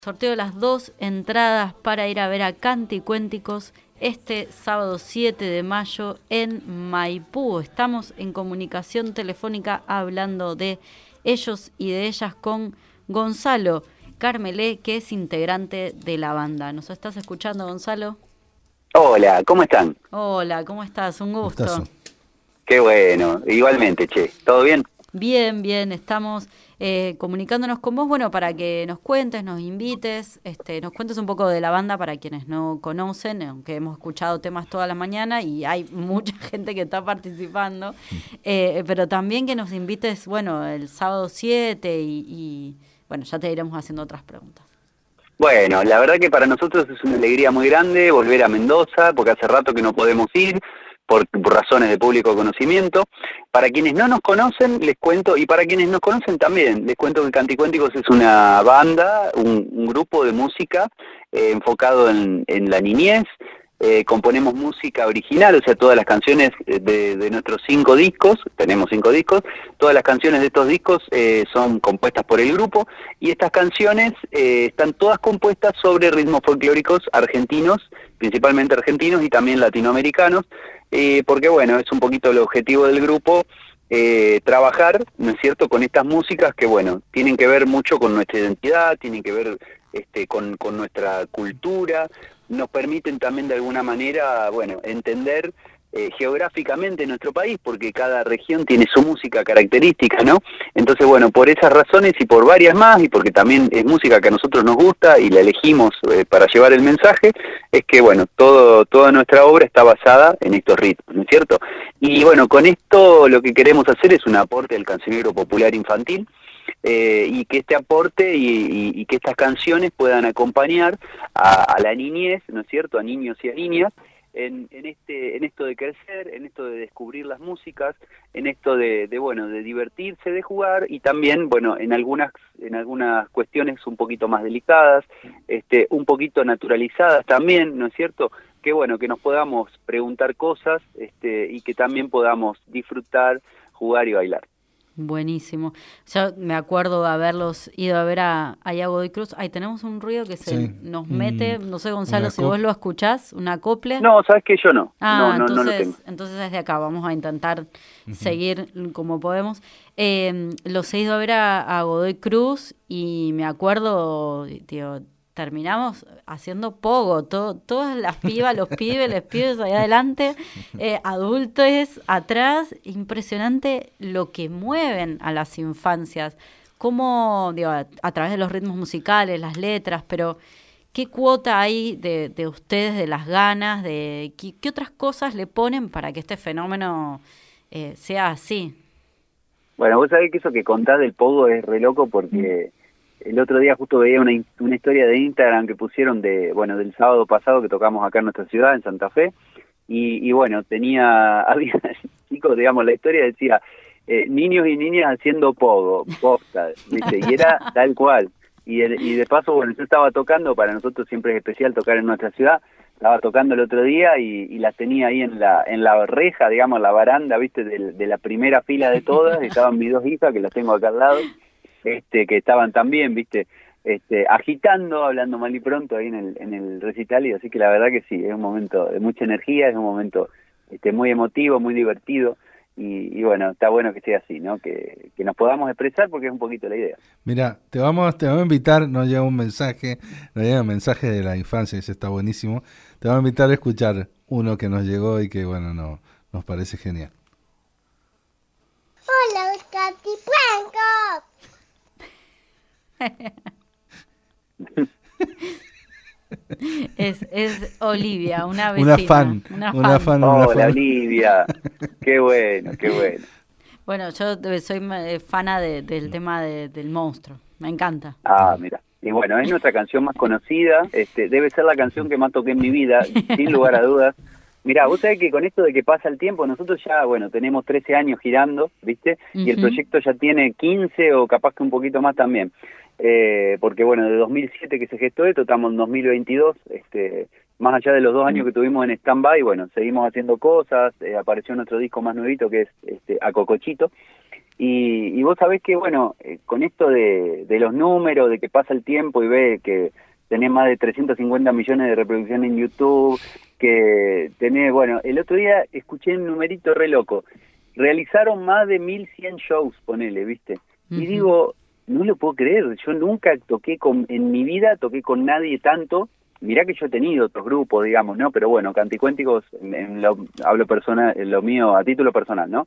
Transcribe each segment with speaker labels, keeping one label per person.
Speaker 1: Sorteo las 2 entradas para ir a ver a Canticuénticos este sábado 7 de mayo en Maipú. Estamos en comunicación telefónica hablando de ellos y de ellas con Gonzalo Carmelé, que es integrante de la banda. ¿Nos estás escuchando, Gonzalo?
Speaker 2: Hola, ¿cómo están?
Speaker 1: Hola, ¿cómo estás? Un gusto.
Speaker 3: Gustazo.
Speaker 2: Qué bueno, igualmente, che, ¿todo bien?
Speaker 1: Bien, bien, estamos comunicándonos con vos, bueno, para que nos cuentes, nos invites, nos cuentes un poco de la banda para quienes no conocen, aunque hemos escuchado temas toda la mañana y hay mucha gente que está participando, pero también que nos invites, bueno, el sábado 7 bueno, ya te iremos haciendo otras preguntas.
Speaker 2: Bueno, la verdad que para nosotros es una alegría muy grande volver a Mendoza, porque hace rato que no podemos ir, por razones de público conocimiento. Para quienes no nos conocen, les cuento, y para quienes nos conocen también, les cuento que Canticuénticos es una banda, un grupo de música enfocado en la niñez. Componemos música original, o sea, todas las canciones de nuestros 5 discos, tenemos 5 discos, todas las canciones de estos discos son compuestas por el grupo, y estas canciones están todas compuestas sobre ritmos folclóricos argentinos, principalmente argentinos y también latinoamericanos, porque bueno, es un poquito el objetivo del grupo, trabajar, ¿no es cierto?, con estas músicas que bueno, tienen que ver mucho con nuestra identidad, tienen que ver con nuestra cultura, nos permiten también de alguna manera, bueno, entender geográficamente nuestro país, porque cada región tiene su música característica, ¿no? Entonces, bueno, por esas razones y por varias más, y porque también es música que a nosotros nos gusta y la elegimos para llevar el mensaje, es que, bueno, toda nuestra obra está basada en estos ritmos, ¿no es cierto? Y bueno, con esto lo que queremos hacer es un aporte al cancionero popular infantil, y que este aporte y que estas canciones puedan acompañar a la niñez, ¿no es cierto?, a niños y a niñas, en esto de crecer, en esto de descubrir las músicas, en esto de divertirse, de jugar, y también, bueno, en algunas cuestiones un poquito más delicadas, un poquito naturalizadas también, ¿no es cierto?, que bueno, que nos podamos preguntar cosas, y que también podamos disfrutar, jugar y bailar.
Speaker 1: Buenísimo. Yo me acuerdo de haberlos ido a ver a Yago y Cruz. Ahí tenemos un ruido que nos mete, no sé, Gonzalo, si vos lo escuchás, un acople.
Speaker 2: No, sabes que yo no. No lo tengo.
Speaker 1: Entonces desde acá vamos a intentar seguir como podemos. Los he ido a ver a Godoy Cruz y me acuerdo, tío, terminamos haciendo pogo, todas las pibas, los pibes ahí adelante, adultos atrás, impresionante lo que mueven a las infancias, cómo, digo, a través de los ritmos musicales, las letras, pero ¿qué cuota hay de ustedes, de las ganas, de qué otras cosas le ponen para que este fenómeno sea así?
Speaker 2: Bueno, vos sabés que eso que contás del pogo es re loco porque el otro día justo veía una historia de Instagram que pusieron del sábado pasado que tocamos acá en nuestra ciudad, en Santa Fe, y bueno, había chicos, digamos, la historia decía, niños y niñas haciendo pogo, posta, ¿viste? Y era tal cual. Y de paso, bueno, yo estaba tocando, para nosotros siempre es especial tocar en nuestra ciudad, estaba tocando el otro día y las tenía ahí en la reja, digamos, la baranda, ¿viste? De la primera fila de todas, estaban mis 2 hijas, que las tengo acá al lado, que estaban también, viste, agitando, hablando mal y pronto ahí en el recital, y así que la verdad que sí, es un momento de mucha energía, es un momento muy emotivo, muy divertido, y bueno, está bueno que sea así, ¿no? Que nos podamos expresar porque es un poquito la idea.
Speaker 3: Mira, te vamos a invitar, nos llega un mensaje de la infancia, ese está buenísimo, te vamos a invitar a escuchar uno que nos llegó y que bueno, nos parece genial.
Speaker 4: Hola, Canticuénticos.
Speaker 1: Es Olivia, una vecina.
Speaker 3: Una fan.
Speaker 2: Hola, Olivia. Qué bueno, qué bueno.
Speaker 1: Bueno, yo soy fana del tema del monstruo. Me encanta.
Speaker 2: Ah, mira. Y bueno, es nuestra canción más conocida. Debe ser la canción que más toqué en mi vida, sin lugar a dudas. Mirá, vos sabés que con esto de que pasa el tiempo, nosotros ya, bueno, tenemos 13 años girando, ¿viste? Y el proyecto ya tiene 15 o capaz que un poquito más también. Porque, bueno, de 2007 que se gestó esto, estamos en 2022, más allá de los 2 años que tuvimos en stand-by, bueno, seguimos haciendo cosas, apareció nuestro disco más nuevito que es A Cocochito. Y vos sabés que, bueno, con esto de los números, de que pasa el tiempo y ve que tenés más de 350 millones de reproducciones en YouTube, que tenés, bueno, el otro día escuché un numerito re loco. Realizaron más de 1100 shows, ponele, ¿viste? Y digo, no lo puedo creer, yo nunca en mi vida toqué con nadie tanto. Mirá que yo he tenido otros grupos, digamos, ¿no? Pero bueno, Canticuénticos, hablo personal, en lo mío a título personal, ¿no?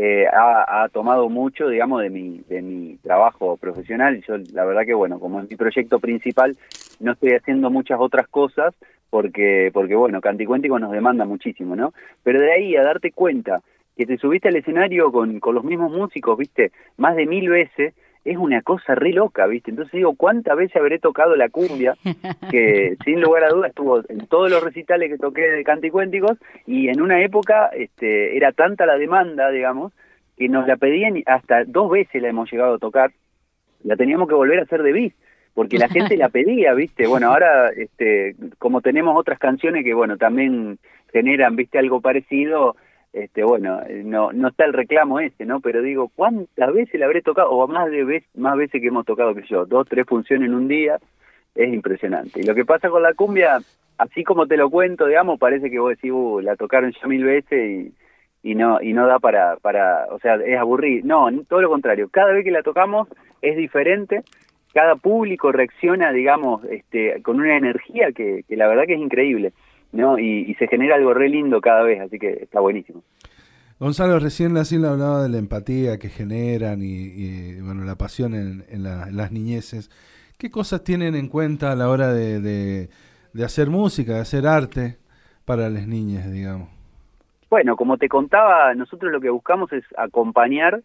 Speaker 2: Ha tomado mucho, digamos, de mi trabajo profesional. Yo, la verdad que, bueno, como es mi proyecto principal, no estoy haciendo muchas otras cosas porque bueno, Canticuénticos nos demanda muchísimo, ¿no? Pero de ahí a darte cuenta que te subiste al escenario con los mismos músicos, ¿viste? Más de 1000 veces, es una cosa re loca, ¿viste? Entonces digo, ¿cuántas veces habré tocado la cumbia? Que sin lugar a dudas estuvo en todos los recitales que toqué de Canticuénticos, y en una época era tanta la demanda, digamos, que nos la pedían, hasta 2 veces la hemos llegado a tocar, la teníamos que volver a hacer de bis, porque la gente la pedía, ¿viste? Bueno, ahora, como tenemos otras canciones que, bueno, también generan, ¿viste? Algo parecido, bueno, no está el reclamo ese, ¿no? Pero digo, ¿cuántas veces la habré tocado? O más veces que hemos tocado que yo, 2, 3 funciones en un día, es impresionante. Y lo que pasa con la cumbia, así como te lo cuento, digamos, parece que vos decís, la tocaron ya 1000 veces y no da para, o sea, es aburrido. No, todo lo contrario, cada vez que la tocamos es diferente, cada público reacciona, digamos, con una energía que la verdad que es increíble, ¿no? Y se genera algo re lindo cada vez, así que está buenísimo.
Speaker 3: Gonzalo, recién la hablaba de la empatía que generan y bueno, la pasión en las niñeces. ¿Qué cosas tienen en cuenta a la hora de hacer música, de hacer arte para las niñas, digamos?
Speaker 2: Bueno, como te contaba, nosotros lo que buscamos es acompañar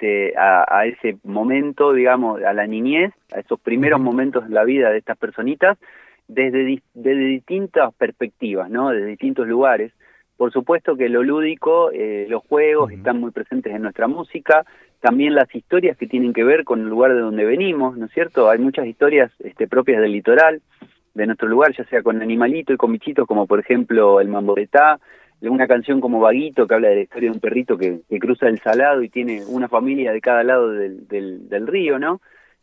Speaker 2: a ese momento, digamos, a la niñez, a esos primeros momentos de la vida de estas personitas, desde distintas perspectivas, ¿no? Desde distintos lugares. Por supuesto que lo lúdico, los juegos están muy presentes en nuestra música, también las historias que tienen que ver con el lugar de donde venimos, ¿no es cierto? Hay muchas historias propias del litoral, de nuestro lugar, ya sea con animalitos y con bichitos, como por ejemplo el Mamboretá, una canción como Vaguito, que habla de la historia de un perrito que cruza el Salado y tiene una familia de cada lado del río, ¿no?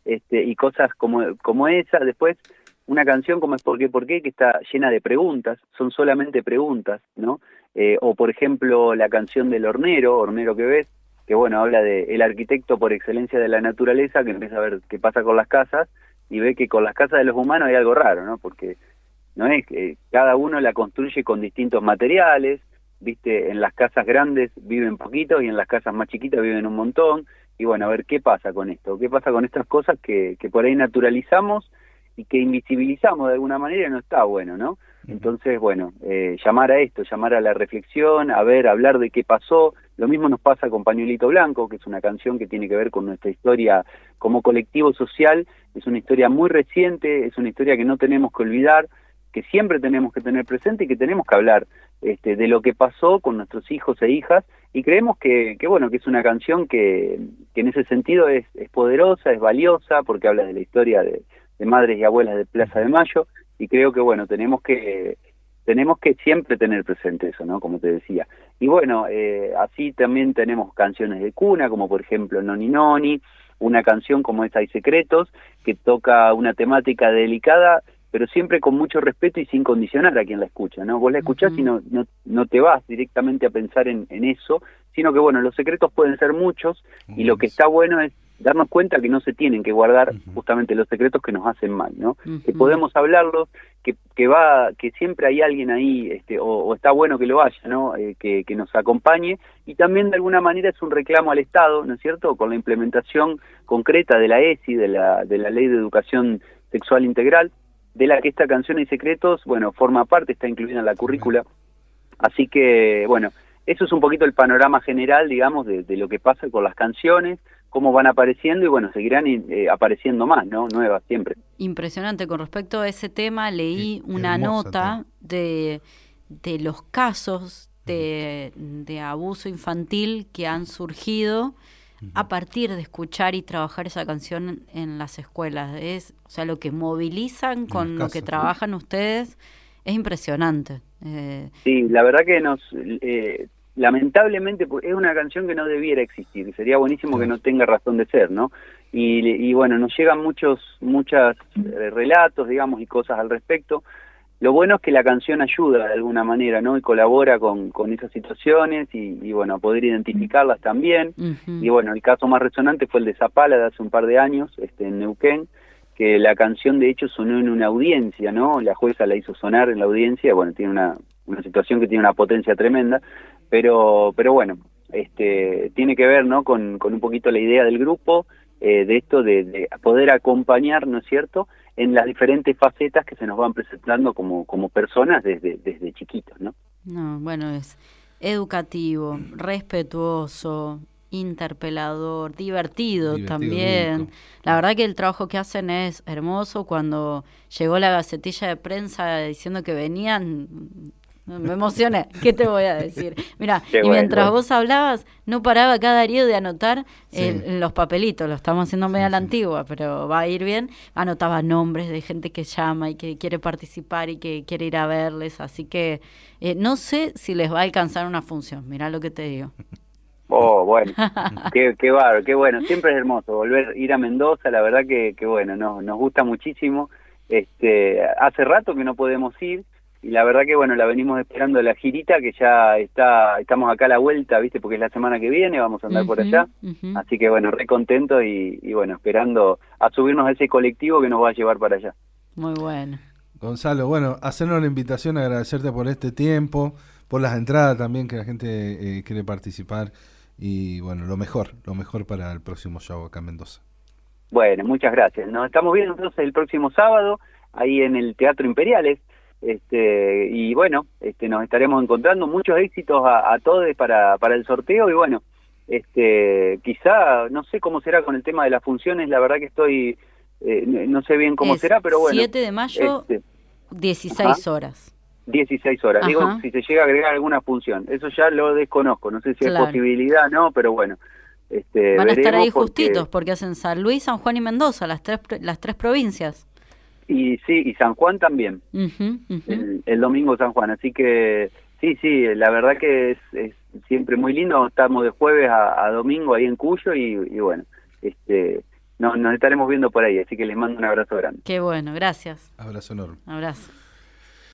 Speaker 2: Y cosas como esa. Después, una canción como es ¿Por qué? Que está llena de preguntas, son solamente preguntas, ¿no? O por ejemplo la canción del Hornero que ves, que bueno, habla de el arquitecto por excelencia de la naturaleza, que empieza a ver qué pasa con las casas y ve que con las casas de los humanos hay algo raro, ¿no? Porque no es que cada uno la construye con distintos materiales, ¿viste? En las casas grandes viven poquitos y en las casas más chiquitas viven un montón, y bueno, a ver qué pasa con esto, qué pasa con estas cosas que por ahí naturalizamos y que invisibilizamos de alguna manera, no está bueno, ¿no? Entonces, bueno, llamar a esto, llamar a la reflexión, hablar de qué pasó. Lo mismo nos pasa con Pañuelito Blanco, que es una canción que tiene que ver con nuestra historia como colectivo social. Es una historia muy reciente, es una historia que no tenemos que olvidar, que siempre tenemos que tener presente y que tenemos que hablar de lo que pasó con nuestros hijos e hijas, y creemos que bueno, que es una canción que en ese sentido es poderosa, es valiosa, porque habla de la historia de madres y abuelas de Plaza de Mayo, y creo que bueno, tenemos que siempre tener presente eso, ¿no? Como te decía. Y bueno, así también tenemos canciones de cuna, como por ejemplo Noni Noni, una canción como esta Hay Secretos, que toca una temática delicada, pero siempre con mucho respeto y sin condicionar a quien la escucha, ¿no? Vos la escuchás y no te vas directamente a pensar en eso, sino que bueno, los secretos pueden ser muchos, y lo que está bueno es darnos cuenta que no se tienen que guardar justamente los secretos que nos hacen mal, ¿no? Que podemos hablarlos, que siempre hay alguien ahí, o está bueno que lo haya, ¿no? Que nos acompañe, y también de alguna manera es un reclamo al Estado, ¿no es cierto? Con la implementación concreta de la ESI, de la Ley de Educación Sexual Integral, de la que esta canción Hay Secretos, bueno, forma parte, está incluida en la currícula. Así que, bueno, eso es un poquito el panorama general, digamos, de lo que pasa con las canciones, cómo van apareciendo, y bueno, seguirán apareciendo más, ¿no? Nuevas siempre.
Speaker 1: Impresionante. Con respecto a ese tema, leí una nota de los casos de abuso infantil que han surgido a partir de escuchar y trabajar esa canción en las escuelas. O sea, lo que movilizan con lo que trabajan ustedes es impresionante.
Speaker 2: Sí, la verdad que lamentablemente es una canción que no debiera existir, sería buenísimo que no tenga razón de ser, ¿no? Y bueno, nos llegan muchos relatos, digamos, y cosas al respecto. Lo bueno es que la canción ayuda de alguna manera, ¿no? Y colabora con esas situaciones y bueno, a poder identificarlas también. Y bueno, el caso más resonante fue el de Zapala de hace un par de años, en Neuquén, que la canción de hecho sonó en una audiencia, ¿no? La jueza la hizo sonar en la audiencia, bueno, tiene una situación que tiene una potencia tremenda, pero bueno, tiene que ver, ¿no? Con un poquito la idea del grupo, de esto de poder acompañar, ¿no es cierto?, en las diferentes facetas que se nos van presentando como personas desde chiquitos, ¿no?
Speaker 1: No, bueno, es educativo, respetuoso, interpelador, divertido también.
Speaker 3: Lúdico.
Speaker 1: La verdad que el trabajo que hacen es hermoso. Cuando llegó la gacetilla de prensa diciendo que venían, me emocioné. ¿Qué te voy a decir? Mira, y mientras vos hablabas, no paraba acá Darío de anotar los papelitos. Lo estamos haciendo medio a la antigua, pero va a ir bien. Anotaba nombres de gente que llama y que quiere participar y que quiere ir a verles. Así que no sé si les va a alcanzar una función. Mirá lo que te digo.
Speaker 2: Oh, bueno, qué bárbaro, qué bueno. Siempre es hermoso volver, ir a Mendoza, la verdad que bueno, nos gusta muchísimo. Hace rato que no podemos ir, y la verdad que bueno, la venimos esperando la girita, que ya estamos acá a la vuelta, ¿viste? Porque es la semana que viene, vamos a andar por allá. Así que bueno, re contento y bueno, esperando a subirnos a ese colectivo que nos va a llevar para allá.
Speaker 1: Muy bueno.
Speaker 3: Gonzalo, bueno, hacernos la invitación, agradecerte por este tiempo, por las entradas también, que la gente quiere participar, y bueno, lo mejor para el próximo show acá en Mendoza.
Speaker 2: Bueno, muchas gracias. Nos estamos viendo entonces el próximo sábado, ahí en el Teatro Imperiales, y bueno, nos estaremos encontrando. Muchos éxitos a todos para el sorteo, y bueno, quizá, no sé cómo será con el tema de las funciones, la verdad que estoy, no sé bien cómo será, pero bueno.
Speaker 1: 7 de mayo, 16 horas.
Speaker 2: 16 horas. Digo, si se llega a agregar alguna función. Eso ya lo desconozco. No sé si hay posibilidad, no, pero bueno.
Speaker 1: Van a estar ahí justitos, porque hacen San Luis, San Juan y Mendoza, las tres provincias.
Speaker 2: Y sí, y San Juan también. El domingo San Juan. Así que sí, la verdad que es siempre muy lindo. Estamos de jueves a domingo ahí en Cuyo y bueno, nos estaremos viendo por ahí. Así que les mando un abrazo grande.
Speaker 1: Qué bueno, gracias.
Speaker 3: Abrazo enorme.
Speaker 1: Abrazo.